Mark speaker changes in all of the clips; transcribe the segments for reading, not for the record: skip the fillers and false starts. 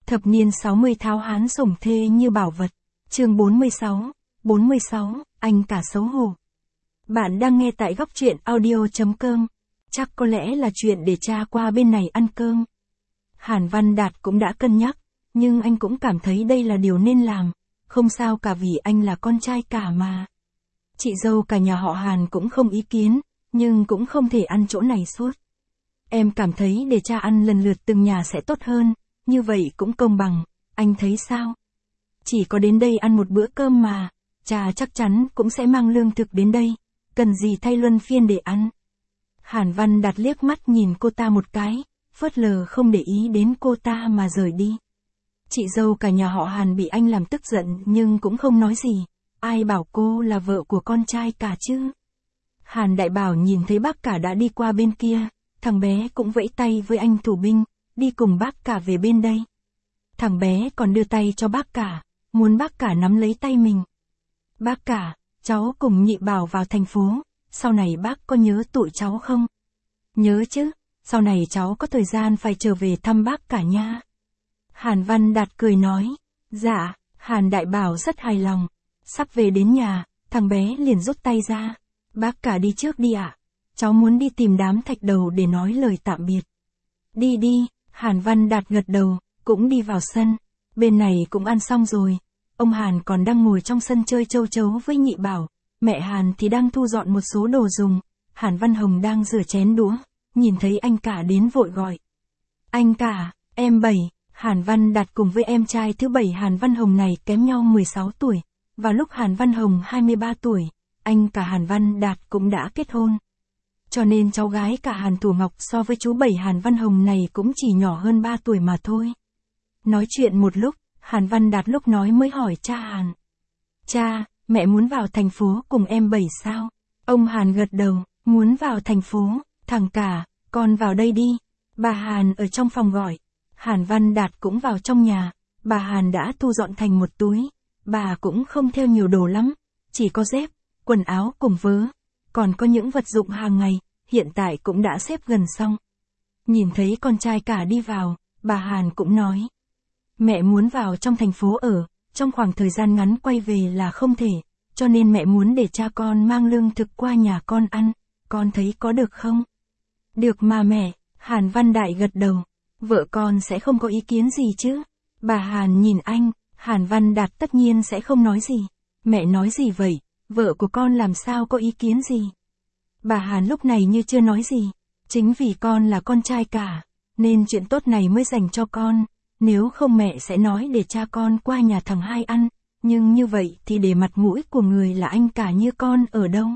Speaker 1: Thập niên 60 tháo hán sủng thê như bảo vật. Chương 46, anh cả xấu hổ. Bạn đang nghe tại góc truyện audio.com. Chắc có lẽ là chuyện để cha qua bên này ăn cơm. Hàn Văn Đạt cũng đã cân nhắc, nhưng anh cũng cảm thấy đây là điều nên làm. Không sao cả vì anh là con trai cả mà. Chị dâu cả nhà họ Hàn cũng không ý kiến, nhưng cũng không thể ăn chỗ này suốt. Em cảm thấy để cha ăn lần lượt từng nhà sẽ tốt hơn, như vậy cũng công bằng, anh thấy sao? Chỉ có đến đây ăn một bữa cơm mà, cha chắc chắn cũng sẽ mang lương thực đến đây, cần gì thay luân phiên để ăn. Hàn Văn Đạt liếc mắt nhìn cô ta một cái, phớt lờ không để ý đến cô ta mà rời đi. Chị dâu cả nhà họ Hàn bị anh làm tức giận nhưng cũng không nói gì, ai bảo cô là vợ của con trai cả chứ. Hàn Đại Bảo nhìn thấy bác cả đã đi qua bên kia, thằng bé cũng vẫy tay với anh thủ binh, đi cùng bác cả về bên đây. Thằng bé còn đưa tay cho bác cả, muốn bác cả nắm lấy tay mình. Bác cả, cháu cùng Nhị Bảo vào thành phố, sau này bác có nhớ tụi cháu không? Nhớ chứ, sau này cháu có thời gian phải trở về thăm bác cả nha. Hàn Văn Đạt cười nói, dạ, Hàn Đại Bảo rất hài lòng. Sắp về đến nhà, thằng bé liền rút tay ra. Bác cả đi trước đi ạ, cháu muốn đi tìm đám thạch đầu để nói lời tạm biệt. Đi đi, Hàn Văn Đạt gật đầu, cũng đi vào sân. Bên này cũng ăn xong rồi. Ông Hàn còn đang ngồi trong sân chơi châu chấu với Nhị Bảo. Mẹ Hàn thì đang thu dọn một số đồ dùng. Hàn Văn Hồng đang rửa chén đũa. Nhìn thấy anh cả đến vội gọi. Anh cả, em Bảy. Hàn Văn Đạt cùng với em trai thứ Bảy Hàn Văn Hồng này kém nhau 16 tuổi. Vào lúc Hàn Văn Hồng 23 tuổi, anh cả Hàn Văn Đạt cũng đã kết hôn. Cho nên cháu gái cả Hàn Thủ Ngọc so với chú Bảy Hàn Văn Hồng này cũng chỉ nhỏ hơn 3 tuổi mà thôi. Nói chuyện một lúc, Hàn Văn Đạt lúc nói mới hỏi cha Hàn. Cha, mẹ muốn vào thành phố cùng em Bảy sao? Ông Hàn gật đầu, muốn vào thành phố, thằng cả, con vào đây đi. Bà Hàn ở trong phòng gọi. Hàn Văn Đạt cũng vào trong nhà, bà Hàn đã thu dọn thành một túi. Bà cũng không theo nhiều đồ lắm, chỉ có dép, quần áo cùng vớ, còn có những vật dụng hàng ngày, hiện tại cũng đã xếp gần xong. Nhìn thấy con trai cả đi vào, bà Hàn cũng nói. Mẹ muốn vào trong thành phố ở, trong khoảng thời gian ngắn quay về là không thể, cho nên mẹ muốn để cha con mang lương thực qua nhà con ăn, con thấy có được không? Được mà mẹ, Hàn Văn Đại gật đầu, vợ con sẽ không có ý kiến gì chứ? Bà Hàn nhìn anh, Hàn Văn Đạt tất nhiên sẽ không nói gì. Mẹ nói gì vậy, vợ của con làm sao có ý kiến gì? Bà Hàn lúc này như chưa nói gì. Chính vì con là con trai cả, nên chuyện tốt này mới dành cho con. Nếu không mẹ sẽ nói để cha con qua nhà thằng Hai ăn. Nhưng như vậy thì để mặt mũi của người là anh cả như con ở đâu?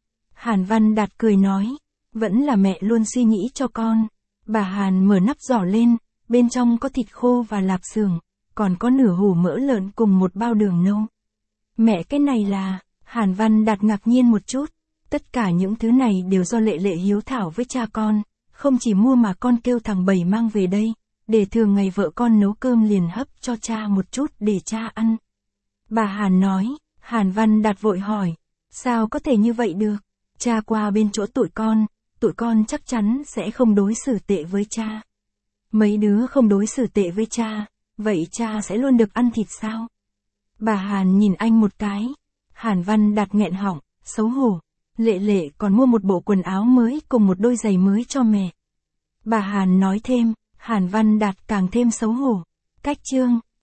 Speaker 1: Hàn Văn Đạt cười nói. Vẫn là mẹ luôn suy nghĩ cho con. Bà Hàn mở nắp giỏ lên. Bên trong có thịt khô và lạp xưởng. Còn có nửa hủ mỡ lợn cùng một bao đường nâu. Mẹ cái này là... Hàn Văn Đạt ngạc nhiên một chút. Tất cả những thứ này đều do Lệ Lệ hiếu thảo với cha con. Không chỉ mua mà con kêu thằng Bảy mang về đây. Để thường ngày vợ con nấu cơm liền hấp cho cha một chút để cha ăn. Bà Hàn nói. Hàn Văn Đạt vội hỏi. Sao có thể như vậy được? Cha qua bên chỗ tụi con chắc chắn sẽ không đối xử tệ với cha. Mấy đứa không đối xử tệ với cha, vậy cha sẽ luôn được ăn thịt sao? Bà Hàn nhìn anh một cái. Hàn Văn Đạt nghẹn họng, xấu hổ. Lệ Lệ còn mua một bộ quần áo mới cùng một đôi giày mới cho mẹ. Bà Hàn nói thêm, Hàn Văn Đạt càng thêm xấu hổ. Cách chương